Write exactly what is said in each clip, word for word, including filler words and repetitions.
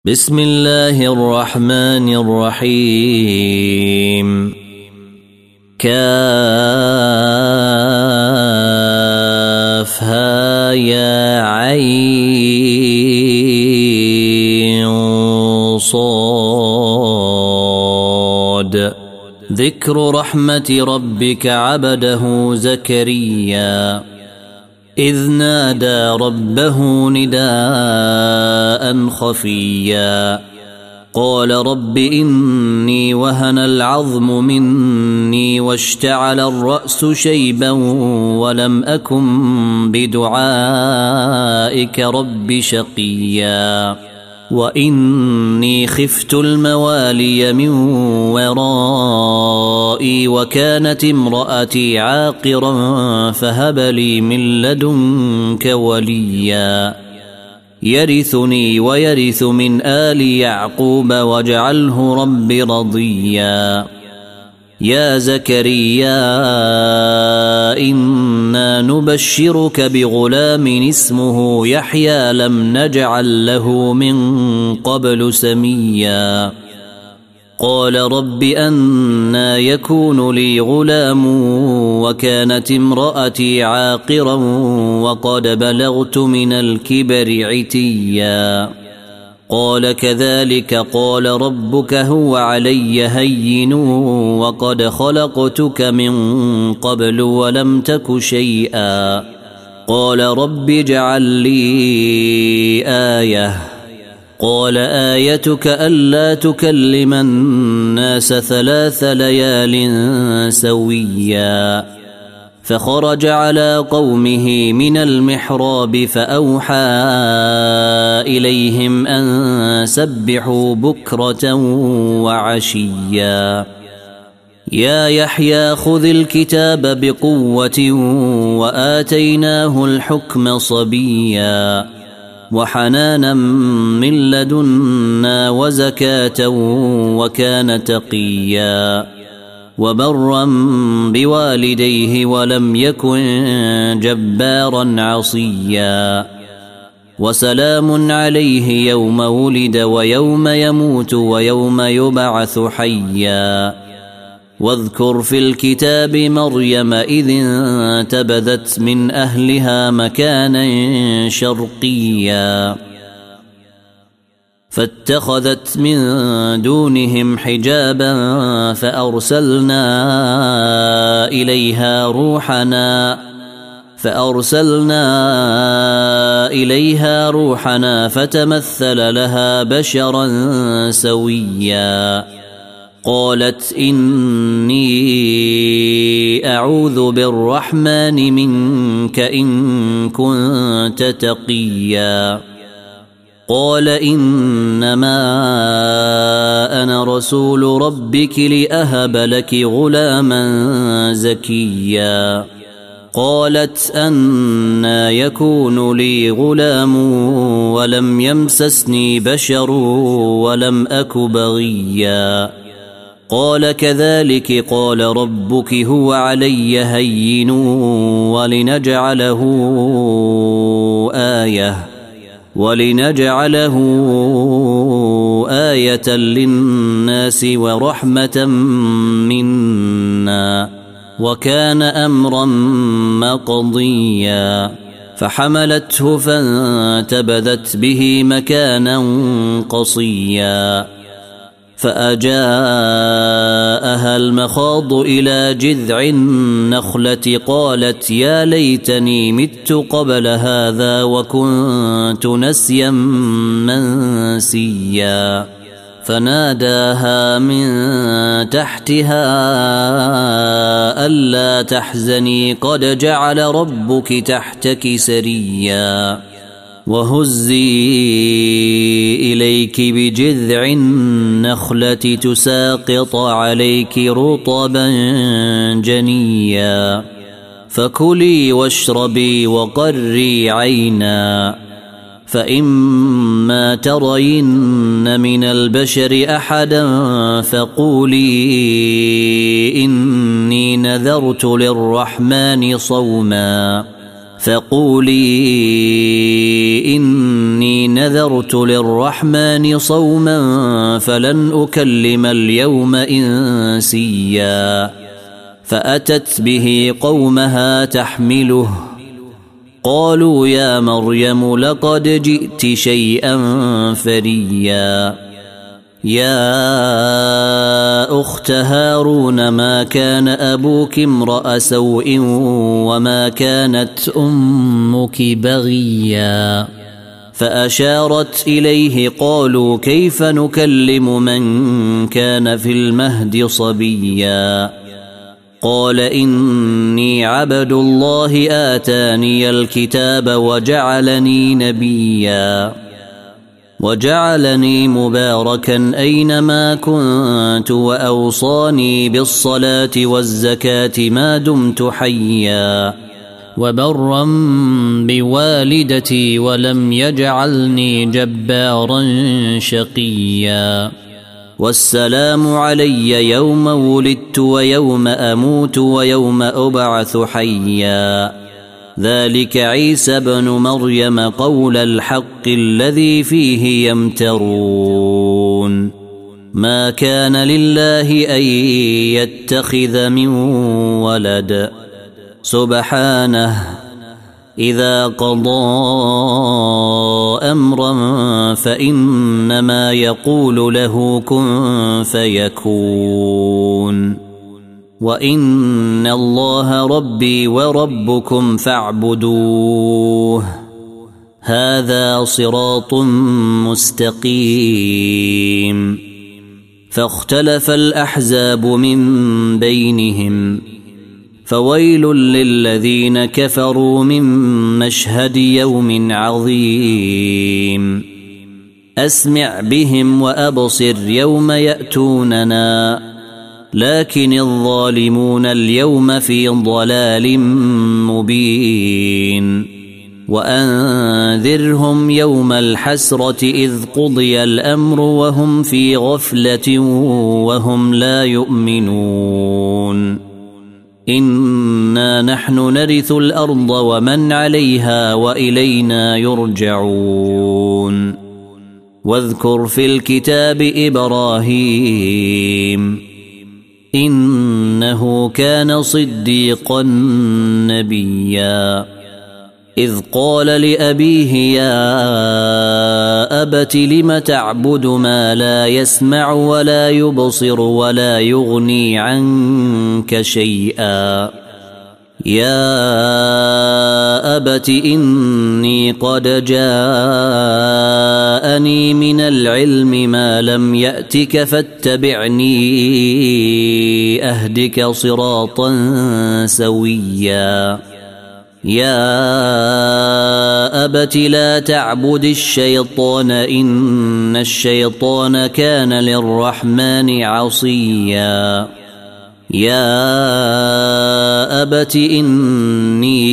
بسم الله الرحمن الرحيم. كافها يا عين صاد. ذكر رحمة ربك عبده زكريا إذ نادى ربه نداء خفيا قال رب إني وهن العظم مني واشتعل الرأس شيبا ولم أكن بدعائك رب شقيا وإني خفت الموالي من ورائي وكانت امرأتي عاقرا فهب لي من لدنك وليا يرثني ويرث من آل يعقوب واجعله رب رضيا. يا زكريا إنا نبشرك بغلام اسمه يحيى لم نجعل له من قبل سميا قال رب أنى يكون لي غلام وكانت امرأتي عاقرا وقد بلغت من الكبر عتيا قال كذلك قال ربك هو علي هين وقد خلقتك من قبل ولم تك شيئا قال رب اجعل لي آية قال آيتك ألا تكلم الناس ثلاث ليال سويا فخرج على قومه من المحراب فأوحى إليهم أن سبحوا بكرة وعشيا يا يحيى خذ الكتاب بقوة وآتيناه الحكم صبيا وحنانا من لدنا وزكاة وكان تقيا وبرا بوالديه ولم يكن جبارا عصيا وسلام عليه يوم ولد ويوم يموت ويوم يبعث حيا واذكر في الكتاب مريم إذ انتبذت من أهلها مكانا شرقيا فاتخذت من دونهم حجابا فأرسلنا إليها روحنا فأرسلنا إليها روحنا فتمثل لها بشرا سويا قالت إني أعوذ بالرحمن منك إن كنت تقيا قال إنما أنا رسول ربك لأهب لك غلاما زكيا قالت أنى يكون لي غلام ولم يمسسني بشر ولم أك بغيا قال كذلك قال ربك هو علي هين ولنجعله آية ولنجعله آية للناس ورحمة منا وكان أمرا مقضيا فحملته فانتبذت به مكانا قصيا فأجاءها المخاض إلى جذع النخلة قالت يا ليتني مت قبل هذا وكنت نسيا منسيا فناداها من تحتها ألا تحزني قد جعل ربك تحتك سريا وهزي إليك بجذع النخلة تساقط عليك رطبا جنيا فكلي واشربي وقري عينا فإما ترين من البشر أحدا فقولي إني نذرت للرحمن صوما فقولي إني نذرت للرحمن صوما فلن أكلم اليوم إنسيا فأتت به قومها تحمله قالوا يا مريم لقد جئت شيئا فريا يا أخت هارون ما كان أبوك امرأ سوء وما كانت أمك بغيا فأشارت إليه قالوا كيف نكلم من كان في المهد صبيا قال إني عبد الله آتاني الكتاب وجعلني نبيا وجعلني مباركا أينما كنت وأوصاني بالصلاة والزكاة ما دمت حيا وبرا بوالدتي ولم يجعلني جبارا شقيا والسلام علي يوم ولدت ويوم أموت ويوم أبعث حيا ذلك عيسى بن مريم قول الحق الذي فيه يمترون ما كان لله أن يتخذ من ولد سبحانه إذا قضى أمرا فإنما يقول له كن فيكون وإن الله ربي وربكم فاعبدوه هذا صراط مستقيم فاختلف الأحزاب من بينهم فويل للذين كفروا من مشهد يوم عظيم أسمع بهم وأبصر يوم يأتوننا لكن الظالمون اليوم في ضلال مبين وأنذرهم يوم الحسرة إذ قضي الأمر وهم في غفلة وهم لا يؤمنون إنا نحن نرث الأرض ومن عليها وإلينا يرجعون واذكر في الكتاب إبراهيم إنه كان صديقا نبيا إذ قال لأبيه يا أبت لم تعبد ما لا يسمع ولا يبصر ولا يغني عنك شيئا يا أبت إني قد جاءني من العلم ما لم يأتك فاتبعني أهدك صراطا سويا يا أبت لا تعبد الشيطان إن الشيطان كان للرحمن عصيا يا أبت إني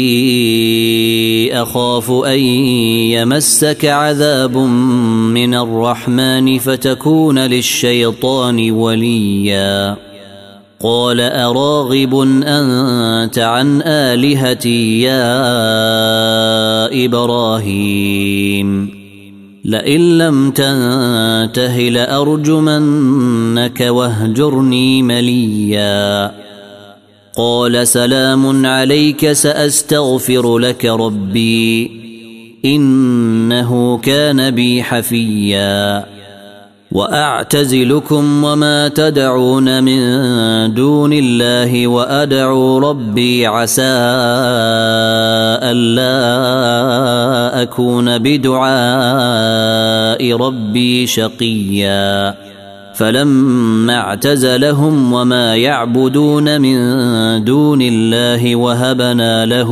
أخاف أن يمسك عذاب من الرحمن فتكون للشيطان وليا قال أراغب أنت عن آلهتي يا إبراهيم لئن لم تنته لأرجمنك واهجرني مليا قال سلام عليك سأستغفر لك ربي إنه كان بي حفيا وأعتزلكم وما تدعون من دون الله وأدعو ربي عسى ألا أكون بدعاء ربي شقيا فلما اعتزلهم وما يعبدون من دون الله وهبنا له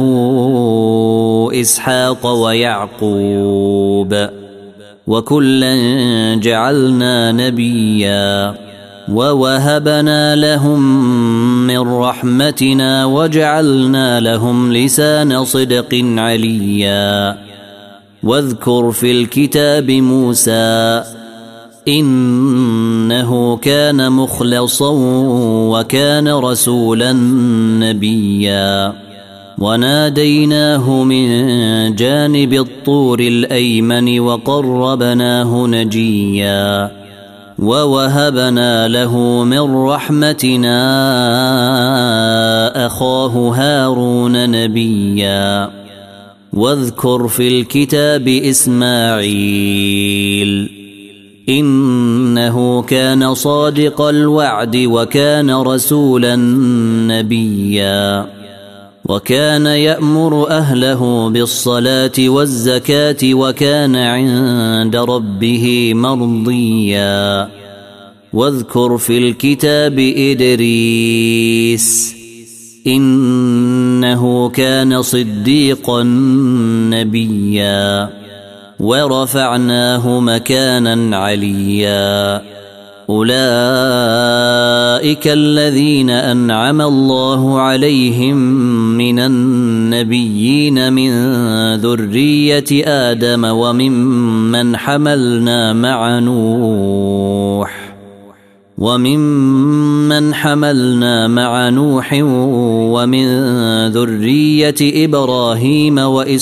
إسحاق ويعقوب وكلا جعلنا نبيا ووهبنا لهم من رحمتنا وجعلنا لهم لسان صدق عليا واذكر في الكتاب موسى إنه كان مخلصا وكان رسولا نبيا وناديناه من جانب الطور الأيمن وقربناه نجيا ووهبنا له من رحمتنا أخاه هارون نبيا واذكر في الكتاب إسماعيل إنه كان صادق الوعد وكان رسولا نبيا وكان يأمر أهله بالصلاة والزكاة وكان عند ربه مرضيا واذكر في الكتاب إدريس إنه كان صديقا نبيا ورفعناه مكانا عليا أولئك الذين أنعم الله عليهم من النبيين من ذرية آدم وممن حملنا مع نوح وممن حملنا مع نوح ومن ذرية إبراهيم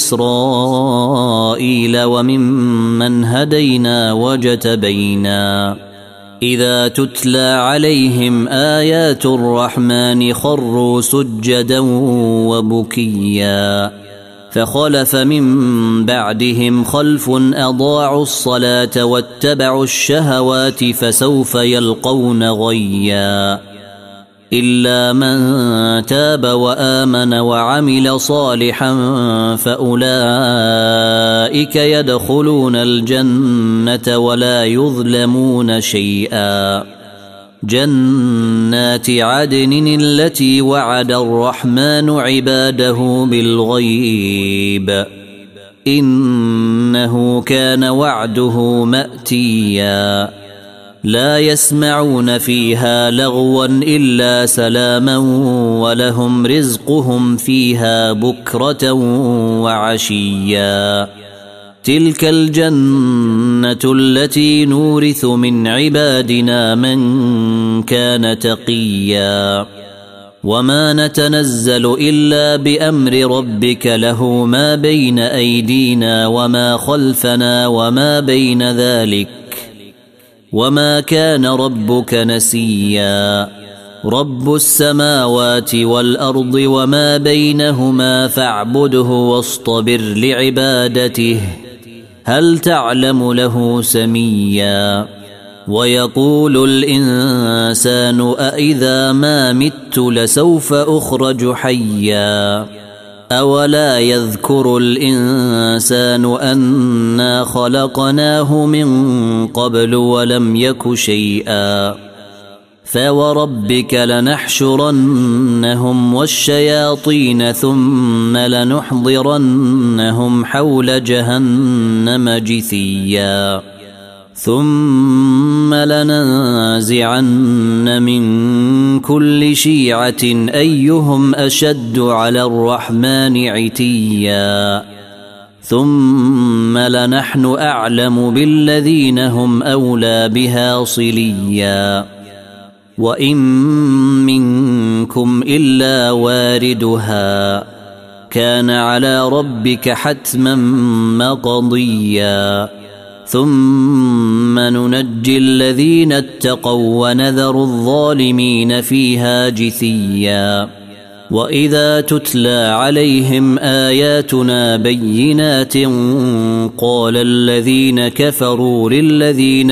وإسرائيل وممن هدينا وجتبينا إذا تتلى عليهم آيات الرحمن خروا سجدا وبكيا فخلف من بعدهم خلف أضاعوا الصلاة واتبعوا الشهوات فسوف يلقون غيا إلا من تاب وآمن وعمل صالحا فأولئك يدخلون الجنة ولا يظلمون شيئا جنات عدن التي وعد الرحمن عباده بالغيب إنه كان وعده مأتيا لا يسمعون فيها لغوا إلا سلاما ولهم رزقهم فيها بكرة وعشيا تلك الجنة التي نورث من عبادنا من كان تقيا وما نتنزل إلا بأمر ربك له ما بين أيدينا وما خلفنا وما بين ذلك وما كان ربك نسيا رب السماوات والأرض وما بينهما فاعبده واصطبر لعبادته هل تعلم له سميا ويقول الإنسان أإذا ما مت لسوف أخرج حيا أولا يذكر الإنسان أنا خلقناه من قبل ولم يك شيئا فوربك لنحشرنهم والشياطين ثم لنحضرنهم حول جهنم جثيا ثم لننزعن من كل شيعة أيهم أشد على الرحمن عتيا ثم لنحن أعلم بالذين هم أولى بها صليا وإن منكم إلا واردها كان على ربك حتما مقضيا ثم ننجي الذين اتقوا ونذر الظالمين فيها جثيا وإذا تتلى عليهم آياتنا بينات قال الذين كفروا للذين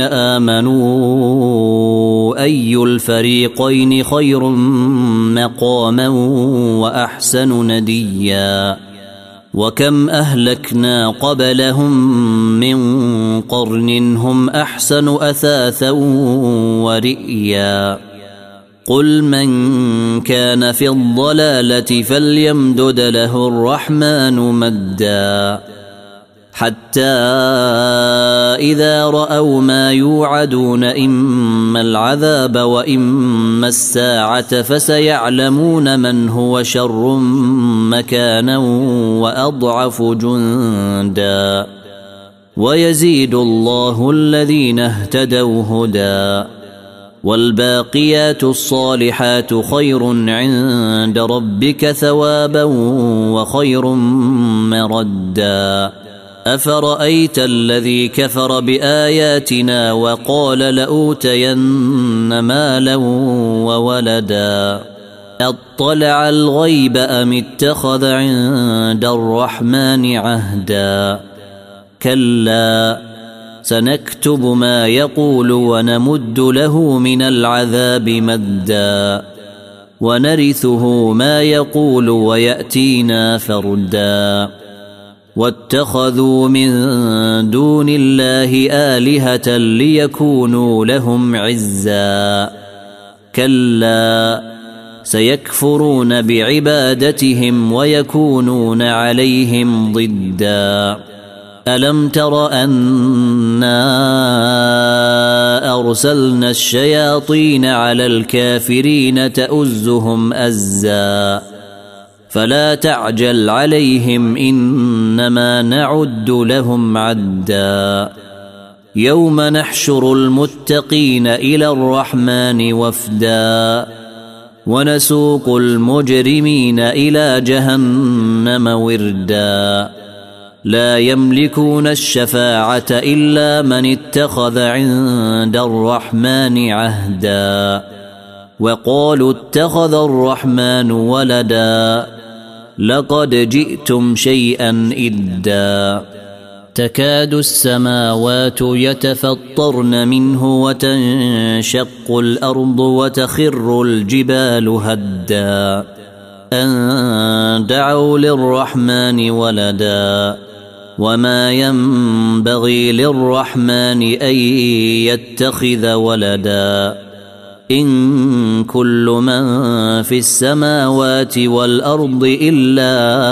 آمنوا أي الفريقين خير مقاما وأحسن نديا وكم أهلكنا قبلهم من قرن هم أحسن أثاثا ورئيا قل من كان في الضلالة فليمدد له الرحمن مدا حتى إذا رأوا ما يوعدون إما العذاب وإما الساعة فسيعلمون من هو شر مكانا وأضعف جندا ويزيد الله الذين اهتدوا هدى والباقيات الصالحات خير عند ربك ثوابا وخير مردا أفرأيت الذي كفر بآياتنا وقال لأوتين مالا وولدا أطلع الغيب أم اتخذ عند الرحمن عهدا كلا سنكتب ما يقول ونمد له من العذاب مدا ونرثه ما يقول ويأتينا فردا واتخذوا من دون الله آلهة ليكونوا لهم عزا كلا سيكفرون بعبادتهم ويكونون عليهم ضدا ألم تر أنا أرسلنا الشياطين على الكافرين تؤزهم أزا فلا تعجل عليهم إنما نعد لهم عدا يوم نحشر المتقين إلى الرحمن وفدا ونسوق المجرمين إلى جهنم وردا لا يملكون الشفاعة إلا من اتخذ عند الرحمن عهدا وقالوا اتخذ الرحمن ولدا لقد جئتم شيئا إدا تكاد السماوات يتفطرن منه وتنشق الأرض وتخر الجبال هدا أن دعوا للرحمن ولدا وما ينبغي للرحمن أن يتخذ ولدا إن كل من في السماوات والأرض إلا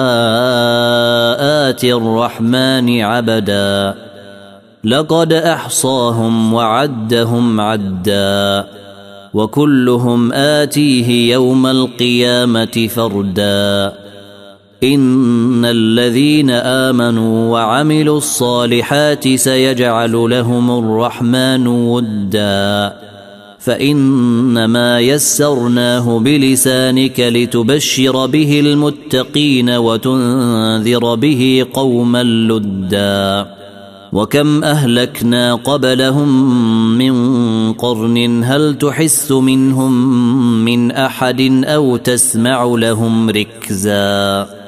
آتي الرحمن عبدا لقد أحصاهم وعدهم عدا وكلهم آتيه يوم القيامة فردا إن الذين آمنوا وعملوا الصالحات سيجعل لهم الرحمن ودا فإنما يسرناه بلسانك لتبشر به المتقين وتنذر به قوما لدا وكم أهلكنا قبلهم من قرن هل تحس منهم من أحد أو تسمع لهم ركزا